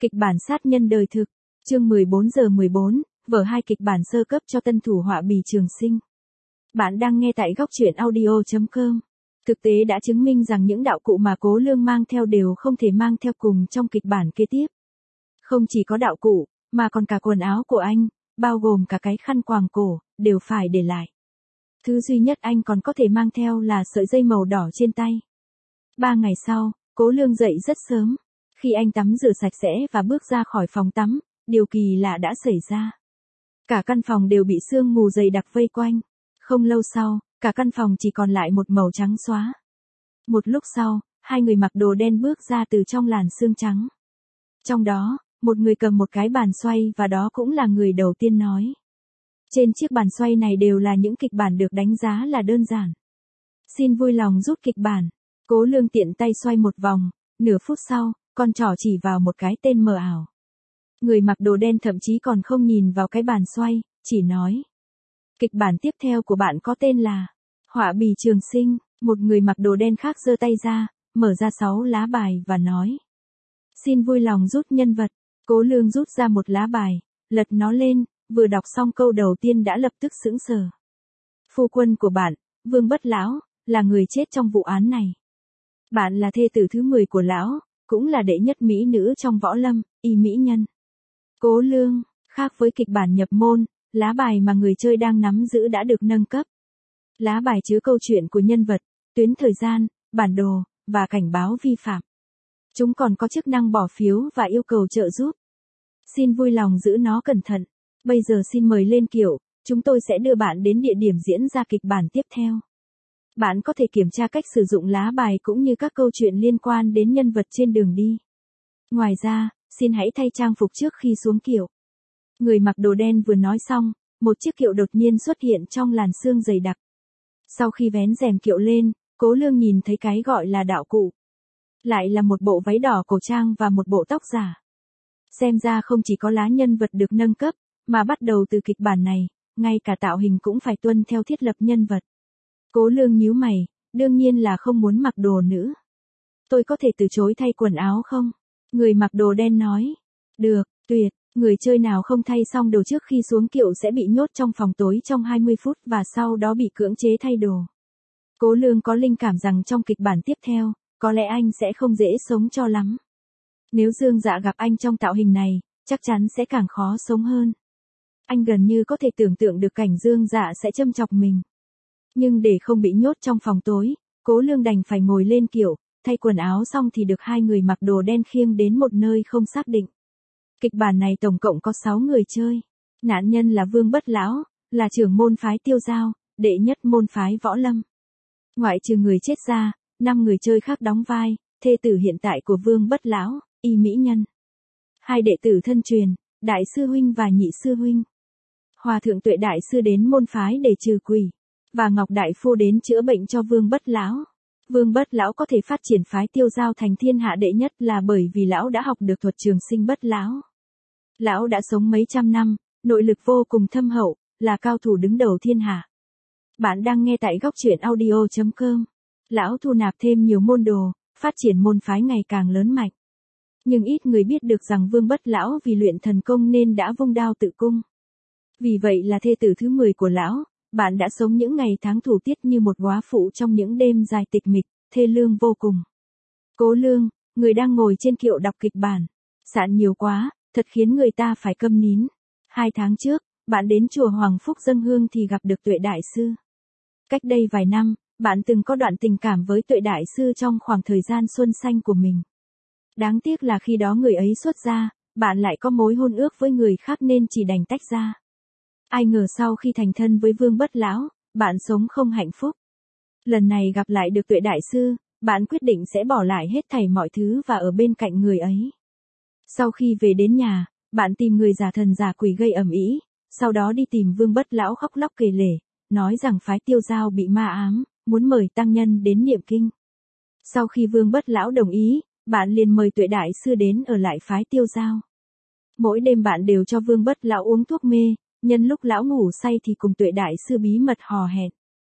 Kịch bản sát nhân đời thực, chương 14 giờ 14, vở 2 kịch bản sơ cấp cho tân thủ họa bì Trường Sinh. Bạn đang nghe tại góc truyện audio.com. Thực tế đã chứng minh rằng những đạo cụ mà Cố Lương mang theo đều không thể mang theo cùng trong kịch bản kế tiếp. Không chỉ có đạo cụ, mà còn cả quần áo của anh, bao gồm cả cái khăn quàng cổ, đều phải để lại. Thứ duy nhất anh còn có thể mang theo là sợi dây màu đỏ trên tay. 3 ngày sau, Cố Lương dậy rất sớm. Khi anh tắm rửa sạch sẽ và bước ra khỏi phòng tắm, điều kỳ lạ đã xảy ra. Cả căn phòng đều bị sương mù dày đặc vây quanh. Không lâu sau, cả căn phòng chỉ còn lại một màu trắng xóa. Một lúc sau, hai người mặc đồ đen bước ra từ trong làn sương trắng. Trong đó, một người cầm một cái bàn xoay và đó cũng là người đầu tiên nói. Trên chiếc bàn xoay này đều là những kịch bản được đánh giá là đơn giản. Xin vui lòng rút kịch bản. Cố Lương tiện tay xoay một vòng, nửa phút sau, con trỏ chỉ vào một cái tên mờ ảo. Người mặc đồ đen thậm chí còn không nhìn vào cái bàn xoay, chỉ nói. Kịch bản tiếp theo của bạn có tên là Họa bì Trường Sinh. Một người mặc đồ đen khác giơ tay ra, mở ra 6 lá bài và nói. Xin vui lòng rút nhân vật. Cố Lương rút ra một lá bài, lật nó lên, vừa đọc xong câu đầu tiên đã lập tức sững sờ. Phu quân của bạn, Vương Bất Lão, là người chết trong vụ án này. Bạn là thê tử thứ 10 của lão, cũng là đệ nhất mỹ nữ trong võ lâm, y mỹ nhân. Cố Lương, khác với kịch bản nhập môn, lá bài mà người chơi đang nắm giữ đã được nâng cấp. Lá bài chứa câu chuyện của nhân vật, tuyến thời gian, bản đồ, và cảnh báo vi phạm. Chúng còn có chức năng bỏ phiếu và yêu cầu trợ giúp. Xin vui lòng giữ nó cẩn thận. Bây giờ xin mời lên kiệu, chúng tôi sẽ đưa bạn đến địa điểm diễn ra kịch bản tiếp theo. Bạn có thể kiểm tra cách sử dụng lá bài cũng như các câu chuyện liên quan đến nhân vật trên đường đi. Ngoài ra, xin hãy thay trang phục trước khi xuống kiệu. Người mặc đồ đen vừa nói xong, một chiếc kiệu đột nhiên xuất hiện trong làn sương dày đặc. Sau khi vén rèm kiệu lên, Cố Lương nhìn thấy cái gọi là đạo cụ. Lại là một bộ váy đỏ cổ trang và một bộ tóc giả. Xem ra không chỉ có lá nhân vật được nâng cấp, mà bắt đầu từ kịch bản này, ngay cả tạo hình cũng phải tuân theo thiết lập nhân vật. Cố Lương nhíu mày, đương nhiên là không muốn mặc đồ nữ. Tôi có thể từ chối thay quần áo không? Người mặc đồ đen nói. Được, tuyệt, người chơi nào không thay xong đồ trước khi xuống kiệu sẽ bị nhốt trong phòng tối trong 20 phút và sau đó bị cưỡng chế thay đồ. Cố Lương có linh cảm rằng trong kịch bản tiếp theo, có lẽ anh sẽ không dễ sống cho lắm. Nếu Dương Dạ gặp anh trong tạo hình này, chắc chắn sẽ càng khó sống hơn. Anh gần như có thể tưởng tượng được cảnh Dương Dạ sẽ châm chọc mình. Nhưng để không bị nhốt trong phòng tối, Cố Lương đành phải ngồi lên kiệu, thay quần áo xong thì được hai người mặc đồ đen khiêng đến một nơi không xác định. Kịch bản này tổng cộng có 6 người chơi. Nạn nhân là Vương Bất Lão, là trưởng môn phái Tiêu Giao, đệ nhất môn phái Võ Lâm. Ngoại trừ người chết ra, 5 người chơi khác đóng vai, thê tử hiện tại của Vương Bất Lão, y mỹ nhân. 2 đệ tử thân truyền, đại sư huynh và nhị sư huynh. Hòa thượng Tuệ đại sư đến môn phái để trừ quỷ, và Ngọc đại phu đến chữa bệnh cho Vương Bất Lão. Vương Bất Lão có thể phát triển phái Tiêu Giao thành thiên hạ đệ nhất là bởi vì lão đã học được thuật Trường Sinh Bất Lão. Lão đã sống mấy trăm năm, nội lực vô cùng thâm hậu, là cao thủ đứng đầu thiên hạ. Bạn đang nghe tại góc truyện audio.com. Lão thu nạp thêm nhiều môn đồ, phát triển môn phái ngày càng lớn mạnh. Nhưng ít người biết được rằng Vương Bất Lão vì luyện thần công nên đã vung đao tự cung. Vì vậy là thê tử thứ 10 của lão, bạn đã sống những ngày tháng thủ tiết như một góa phụ trong những đêm dài tịch mịch, thê lương vô cùng. Cố Lương, người đang ngồi trên kiệu đọc kịch bản. Sạn nhiều quá, thật khiến người ta phải câm nín. 2 tháng trước, bạn đến chùa Hoàng Phúc dâng hương thì gặp được Tuệ đại sư. Cách đây vài năm, bạn từng có đoạn tình cảm với Tuệ đại sư trong khoảng thời gian xuân xanh của mình. Đáng tiếc là khi đó người ấy xuất gia, bạn lại có mối hôn ước với người khác nên chỉ đành tách ra. Ai ngờ sau khi thành thân với Vương Bất Lão, bạn sống không hạnh phúc. Lần này gặp lại được Tuệ đại sư, bạn quyết định sẽ bỏ lại hết thảy mọi thứ và ở bên cạnh người ấy. Sau khi về đến nhà, bạn tìm người giả thần giả quỷ gây ầm ĩ, sau đó đi tìm Vương Bất Lão khóc lóc kể lể, nói rằng phái Tiêu Giao bị ma ám, muốn mời tăng nhân đến niệm kinh. Sau khi Vương Bất Lão đồng ý, bạn liền mời Tuệ đại sư đến ở lại phái Tiêu Giao. Mỗi đêm bạn đều cho Vương Bất Lão uống thuốc mê, nhân lúc lão ngủ say thì cùng Tuệ đại sư bí mật hò hẹn.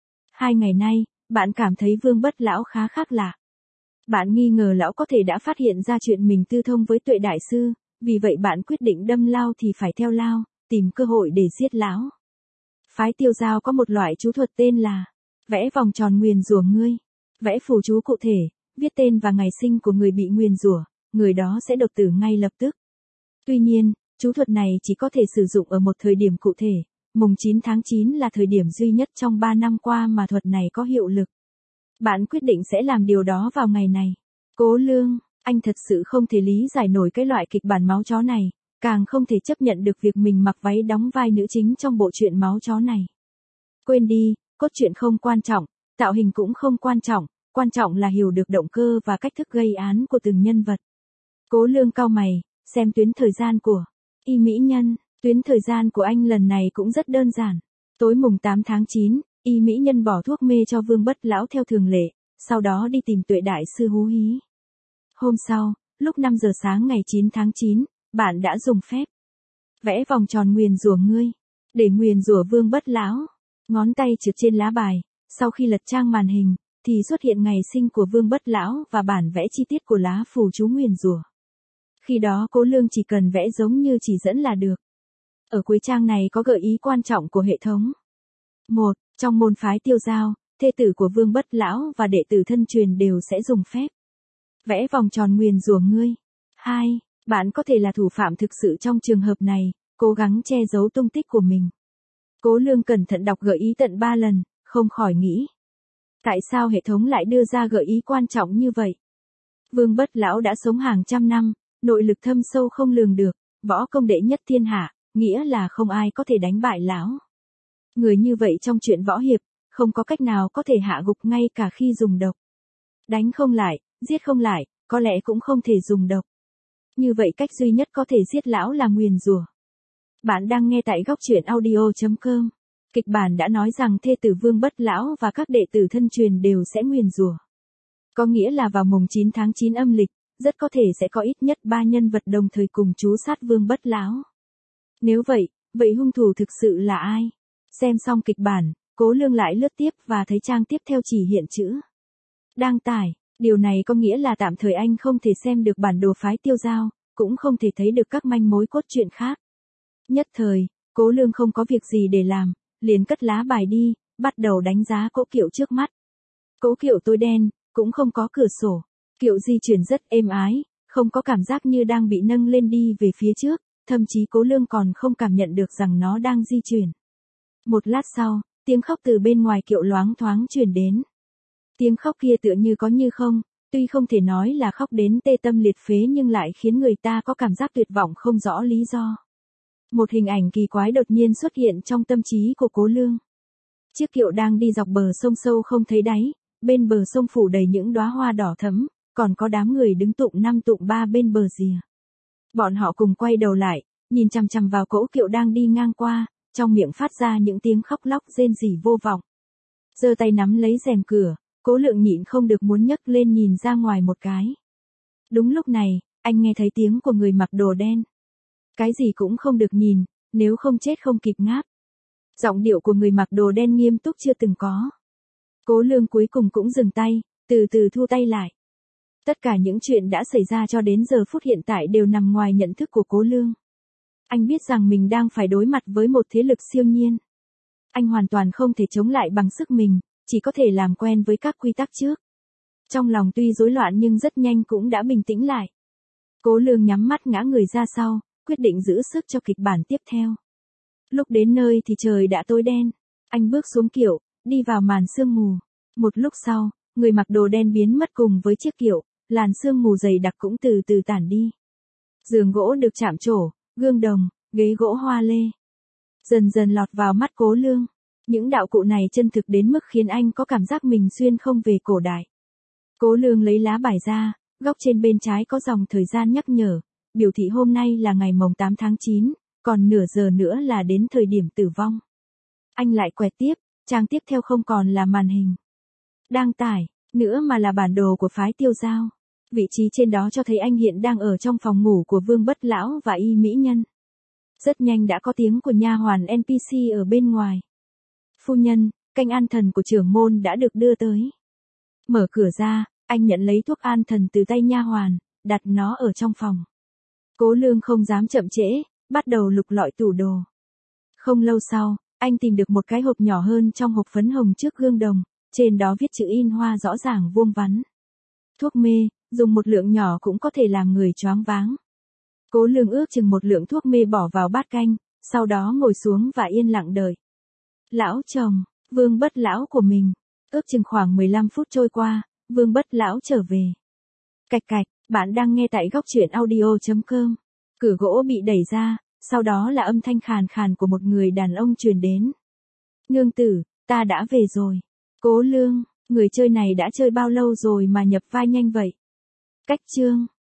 2 ngày nay, bạn cảm thấy Vương Bất Lão khá khác lạ. Bạn nghi ngờ lão có thể đã phát hiện ra chuyện mình tư thông với Tuệ đại sư, vì vậy bạn quyết định đâm lao thì phải theo lao, tìm cơ hội để giết lão. Phái Tiêu Dao có một loại chú thuật tên là vẽ vòng tròn nguyền rủa ngươi. Vẽ phù chú cụ thể, viết tên và ngày sinh của người bị nguyền rủa, người đó sẽ đột tử ngay lập tức. Tuy nhiên, chú thuật này chỉ có thể sử dụng ở một thời điểm cụ thể, mùng 9 tháng 9 là thời điểm duy nhất trong 3 năm qua mà thuật này có hiệu lực. Bạn quyết định sẽ làm điều đó vào ngày này. Cố Lương, anh thật sự không thể lý giải nổi cái loại kịch bản máu chó này, càng không thể chấp nhận được việc mình mặc váy đóng vai nữ chính trong bộ truyện máu chó này. Quên đi, cốt truyện không quan trọng, tạo hình cũng không quan trọng là hiểu được động cơ và cách thức gây án của từng nhân vật. Cố Lương cau mày, xem tuyến thời gian của Y Mỹ Nhân. Tuyến thời gian của anh lần này cũng rất đơn giản. Tối mùng 8 tháng 9, Y Mỹ Nhân bỏ thuốc mê cho Vương Bất Lão theo thường lệ, sau đó đi tìm Tuệ Đại Sư hú hí. Hôm sau, lúc 5 giờ sáng ngày 9 tháng 9, bạn đã dùng phép vẽ vòng tròn nguyền rủa ngươi, để nguyền rủa Vương Bất Lão. Ngón tay trượt trên lá bài, sau khi lật trang màn hình, thì xuất hiện ngày sinh của Vương Bất Lão và bản vẽ chi tiết của lá phù chú nguyền rủa. Khi đó Cố Lương chỉ cần vẽ giống như chỉ dẫn là được. Ở cuối trang này có gợi ý quan trọng của hệ thống. 1. Trong môn phái Tiêu Dao, thê tử của Vương Bất Lão và đệ tử thân truyền đều sẽ dùng phép vẽ vòng tròn nguyền rủa ngươi. 2. Bạn có thể là thủ phạm thực sự trong trường hợp này, cố gắng che giấu tung tích của mình. Cố Lương cẩn thận đọc gợi ý tận 3 lần, không khỏi nghĩ. Tại sao hệ thống lại đưa ra gợi ý quan trọng như vậy? Vương Bất Lão đã sống hàng trăm năm, nội lực thâm sâu không lường được, võ công đệ nhất thiên hạ, nghĩa là không ai có thể đánh bại lão. Người như vậy trong chuyện võ hiệp, không có cách nào có thể hạ gục ngay cả khi dùng độc. Đánh không lại, giết không lại, có lẽ cũng không thể dùng độc. Như vậy cách duy nhất có thể giết lão là nguyền rủa. Bạn đang nghe tại góc truyện audio.com. Kịch bản đã nói rằng thê tử Vương Bất Lão và các đệ tử thân truyền đều sẽ nguyền rủa. Có nghĩa là vào mùng 9 tháng 9 âm lịch, rất có thể sẽ có ít nhất 3 nhân vật đồng thời cùng trú sát Vương Bất Lão. Nếu vậy hung thủ thực sự là ai? Xem xong kịch bản, Cố Lương lại lướt tiếp và thấy trang tiếp theo chỉ hiện chữ đang tải. Điều này có nghĩa là tạm thời anh không thể xem được bản đồ phái Tiêu Dao, cũng không thể thấy được các manh mối cốt truyện khác. Nhất thời, Cố Lương không có việc gì để làm, liền cất lá bài đi, bắt đầu đánh giá cỗ kiệu trước mắt. Cỗ kiệu tối đen, cũng không có cửa sổ. Kiệu di chuyển rất êm ái, không có cảm giác như đang bị nâng lên đi về phía trước, thậm chí Cố Lương còn không cảm nhận được rằng nó đang di chuyển. Một lát sau, tiếng khóc từ bên ngoài kiệu loáng thoáng truyền đến. Tiếng khóc kia tựa như có như không, tuy không thể nói là khóc đến tê tâm liệt phế nhưng lại khiến người ta có cảm giác tuyệt vọng không rõ lý do. Một hình ảnh kỳ quái đột nhiên xuất hiện trong tâm trí của Cố Lương. Chiếc kiệu đang đi dọc bờ sông sâu không thấy đáy, bên bờ sông phủ đầy những đóa hoa đỏ thẫm, còn có đám người đứng tụng 5 tụng 3 bên bờ rìa. Bọn họ cùng quay đầu lại, nhìn chằm chằm vào cỗ kiệu đang đi ngang qua, trong miệng phát ra những tiếng khóc lóc rên rỉ vô vọng. Giơ tay nắm lấy rèm cửa, Cố Lượng nhịn không được muốn nhấc lên nhìn ra ngoài một cái. Đúng lúc này, anh nghe thấy tiếng của người mặc đồ đen. Cái gì cũng không được nhìn, nếu không chết không kịp ngáp. Giọng điệu của người mặc đồ đen nghiêm túc chưa từng có. Cố Lương cuối cùng cũng dừng tay, từ từ thu tay lại. Tất cả những chuyện đã xảy ra cho đến giờ phút hiện tại đều nằm ngoài nhận thức của Cố Lương. Anh biết rằng mình đang phải đối mặt với một thế lực siêu nhiên. Anh hoàn toàn không thể chống lại bằng sức mình, chỉ có thể làm quen với các quy tắc trước. Trong lòng tuy rối loạn nhưng rất nhanh cũng đã bình tĩnh lại. Cố Lương nhắm mắt ngã người ra sau, quyết định giữ sức cho kịch bản tiếp theo. Lúc đến nơi thì trời đã tối đen. Anh bước xuống kiệu, đi vào màn sương mù. Một lúc sau, người mặc đồ đen biến mất cùng với chiếc kiệu, làn sương mù dày đặc cũng từ từ tản đi. Giường gỗ được chạm trổ, gương đồng, ghế gỗ hoa lê dần dần lọt vào mắt Cố Lương. Những đạo cụ này chân thực đến mức khiến anh có cảm giác mình xuyên không về cổ đại. Cố Lương lấy lá bài ra, góc trên bên trái có dòng thời gian nhắc nhở, biểu thị hôm nay là ngày mồng 8 tháng 9, còn nửa giờ nữa là đến thời điểm tử vong. Anh lại quẹt tiếp, trang tiếp theo không còn là màn hình đang tải, nữa mà là bản đồ của phái Tiêu Dao. Vị trí trên đó cho thấy anh hiện đang ở trong phòng ngủ của Vương Bất Lão và Y Mỹ Nhân. Rất nhanh đã có tiếng của nha hoàn NPC ở bên ngoài. Phu nhân, canh an thần của trưởng môn đã được đưa tới. Mở cửa ra, anh nhận lấy thuốc an thần từ tay nha hoàn, đặt nó ở trong phòng. Cố Lương không dám chậm trễ, bắt đầu lục lọi tủ đồ. Không lâu sau, anh tìm được một cái hộp nhỏ hơn trong hộp phấn hồng trước gương đồng, trên đó viết chữ in hoa rõ ràng vuông vắn. Thuốc mê, dùng một lượng nhỏ cũng có thể làm người choáng váng. Cố Lương ước chừng một lượng thuốc mê bỏ vào bát canh, sau đó ngồi xuống và yên lặng đợi. Lão chồng, Vương Bất Lão của mình. Ước chừng khoảng 15 phút trôi qua, Vương Bất Lão trở về. Cạch cạch, bạn đang nghe tại góc truyện audio.com. Cửa gỗ bị đẩy ra, sau đó là âm thanh khàn khàn của một người đàn ông truyền đến. Nương tử, ta đã về rồi. Cố Lương, người chơi này đã chơi bao lâu rồi mà nhập vai nhanh vậy? Cách chương.